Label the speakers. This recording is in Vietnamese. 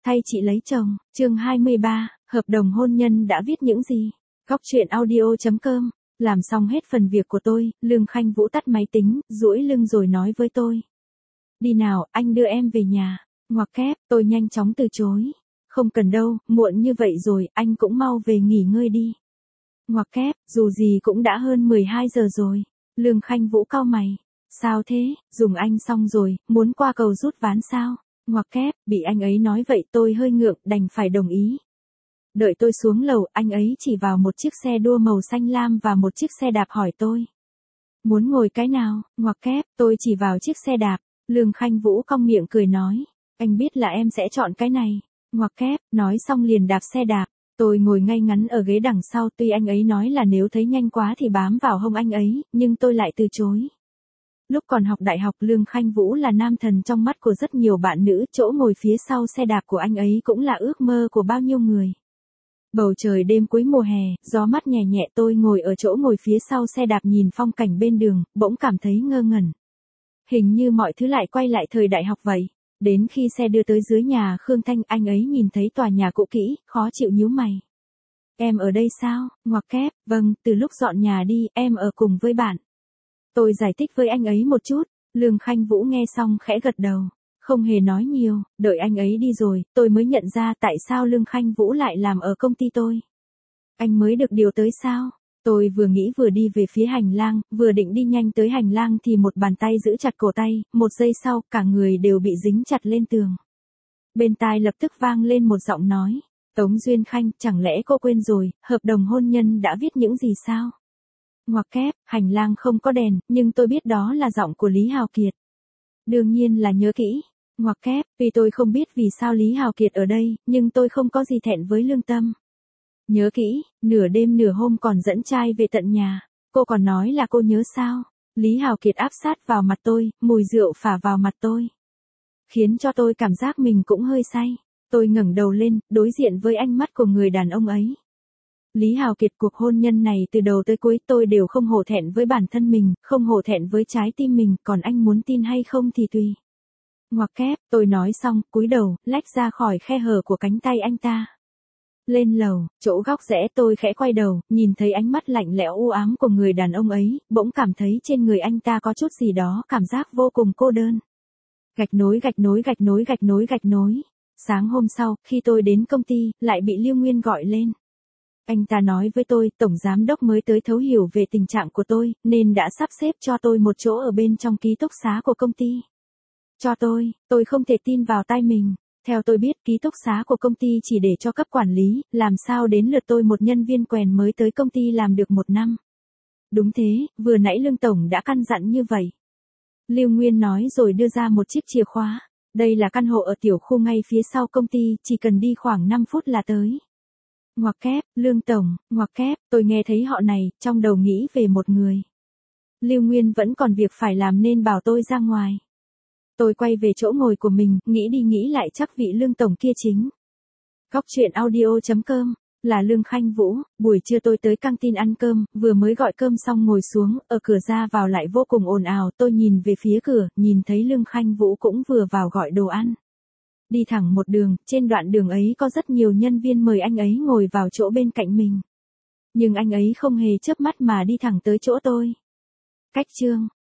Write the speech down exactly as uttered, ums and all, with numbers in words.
Speaker 1: Thay chị lấy chồng, chương hai mươi ba, hợp đồng hôn nhân đã viết những gì? Góc truyện audio chấm com, làm xong hết phần việc của tôi, Lương Khanh Vũ tắt máy tính, duỗi lưng rồi nói với tôi. Đi nào, anh đưa em về nhà. Ngoặc kép, tôi nhanh chóng từ chối. Không cần đâu, muộn như vậy rồi, anh cũng mau về nghỉ ngơi đi. Ngoặc kép, dù gì cũng đã hơn mười hai giờ rồi. Lương Khanh Vũ cau mày. Sao thế, dùng anh xong rồi, muốn qua cầu rút ván sao? Ngoặc kép, bị anh ấy nói vậy tôi hơi ngượng, đành phải đồng ý. Đợi tôi xuống lầu, anh ấy chỉ vào một chiếc xe đua màu xanh lam và một chiếc xe đạp hỏi tôi. Muốn ngồi cái nào? Ngoặc kép, tôi chỉ vào chiếc xe đạp. Lương Khanh Vũ cong miệng cười nói. Anh biết là em sẽ chọn cái này. Ngoặc kép, nói xong liền đạp xe đạp. Tôi ngồi ngay ngắn ở ghế đằng sau, tuy anh ấy nói là nếu thấy nhanh quá thì bám vào hông anh ấy, nhưng tôi lại từ chối. Lúc còn học đại học, Lương Khanh Vũ là nam thần trong mắt của rất nhiều bạn nữ, chỗ ngồi phía sau xe đạp của anh ấy cũng là ước mơ của bao nhiêu người. Bầu trời đêm cuối mùa hè, gió mát nhẹ nhẹ, tôi ngồi ở chỗ ngồi phía sau xe đạp nhìn phong cảnh bên đường, bỗng cảm thấy ngơ ngẩn. Hình như mọi thứ lại quay lại thời đại học vậy. Đến khi xe đưa tới dưới nhà Khương Thanh, anh ấy nhìn thấy tòa nhà cũ kỹ, khó chịu nhíu mày. Em ở đây sao? Ngoặc kép, vâng, từ lúc dọn nhà đi, em ở cùng với bạn. Tôi giải thích với anh ấy một chút, Lương Khanh Vũ nghe xong khẽ gật đầu, không hề nói nhiều, đợi anh ấy đi rồi, tôi mới nhận ra tại sao Lương Khanh Vũ lại làm ở công ty tôi. Anh mới được điều tới sao? Tôi vừa nghĩ vừa đi về phía hành lang, vừa định đi nhanh tới hành lang thì một bàn tay giữ chặt cổ tay, một giây sau, cả người đều bị dính chặt lên tường. Bên tai lập tức vang lên một giọng nói, Tống Duyên Khanh, chẳng lẽ cô quên rồi, hợp đồng hôn nhân đã viết những gì sao? Ngoặc kép, hành lang không có đèn, nhưng tôi biết đó là giọng của Lý Hào Kiệt. Đương nhiên là nhớ kỹ. Ngoặc kép, vì tôi không biết vì sao Lý Hào Kiệt ở đây, nhưng tôi không có gì thẹn với lương tâm. Nhớ kỹ, nửa đêm nửa hôm còn dẫn trai về tận nhà. Cô còn nói là cô nhớ sao? Lý Hào Kiệt áp sát vào mặt tôi, mùi rượu phả vào mặt tôi. Khiến cho tôi cảm giác mình cũng hơi say. Tôi ngẩng đầu lên, đối diện với ánh mắt của người đàn ông ấy. Lý Hào Kiệt, cuộc hôn nhân này từ đầu tới cuối tôi đều không hổ thẹn với bản thân mình, không hổ thẹn với trái tim mình, còn anh muốn tin hay không thì tùy. Ngoặc kép, tôi nói xong, cúi đầu, lách ra khỏi khe hở của cánh tay anh ta. Lên lầu, chỗ góc rẽ tôi khẽ quay đầu, nhìn thấy ánh mắt lạnh lẽo u ám của người đàn ông ấy, bỗng cảm thấy trên người anh ta có chút gì đó, cảm giác vô cùng cô đơn. Gạch nối gạch nối gạch nối gạch nối gạch nối. Sáng hôm sau, khi tôi đến công ty, lại bị Lưu Nguyên gọi lên. Anh ta nói với tôi, tổng giám đốc mới tới thấu hiểu về tình trạng của tôi, nên đã sắp xếp cho tôi một chỗ ở bên trong ký túc xá của công ty. Cho tôi, tôi không thể tin vào tai mình. Theo tôi biết, ký túc xá của công ty chỉ để cho cấp quản lý, làm sao đến lượt tôi một nhân viên quèn mới tới công ty làm được một năm. Đúng thế, vừa nãy Lương Tổng đã căn dặn như vậy. Lưu Nguyên nói rồi đưa ra một chiếc chìa khóa. Đây là căn hộ ở tiểu khu ngay phía sau công ty, chỉ cần đi khoảng năm phút là tới. Ngoặc kép, Lương Tổng, ngoặc kép, tôi nghe thấy họ này, trong đầu nghĩ về một người. Lưu Nguyên vẫn còn việc phải làm nên bảo tôi ra ngoài. Tôi quay về chỗ ngồi của mình, nghĩ đi nghĩ lại chắc vị Lương Tổng kia chính. Góc truyện audio chấm com, là Lương Khanh Vũ. Buổi trưa tôi tới căng tin ăn cơm, vừa mới gọi cơm xong ngồi xuống, ở cửa ra vào lại vô cùng ồn ào, tôi nhìn về phía cửa, nhìn thấy Lương Khanh Vũ cũng vừa vào gọi đồ ăn. Đi thẳng một đường, trên đoạn đường ấy có rất nhiều nhân viên mời anh ấy ngồi vào chỗ bên cạnh mình. Nhưng anh ấy không hề chớp mắt mà đi thẳng tới chỗ tôi. Cách chương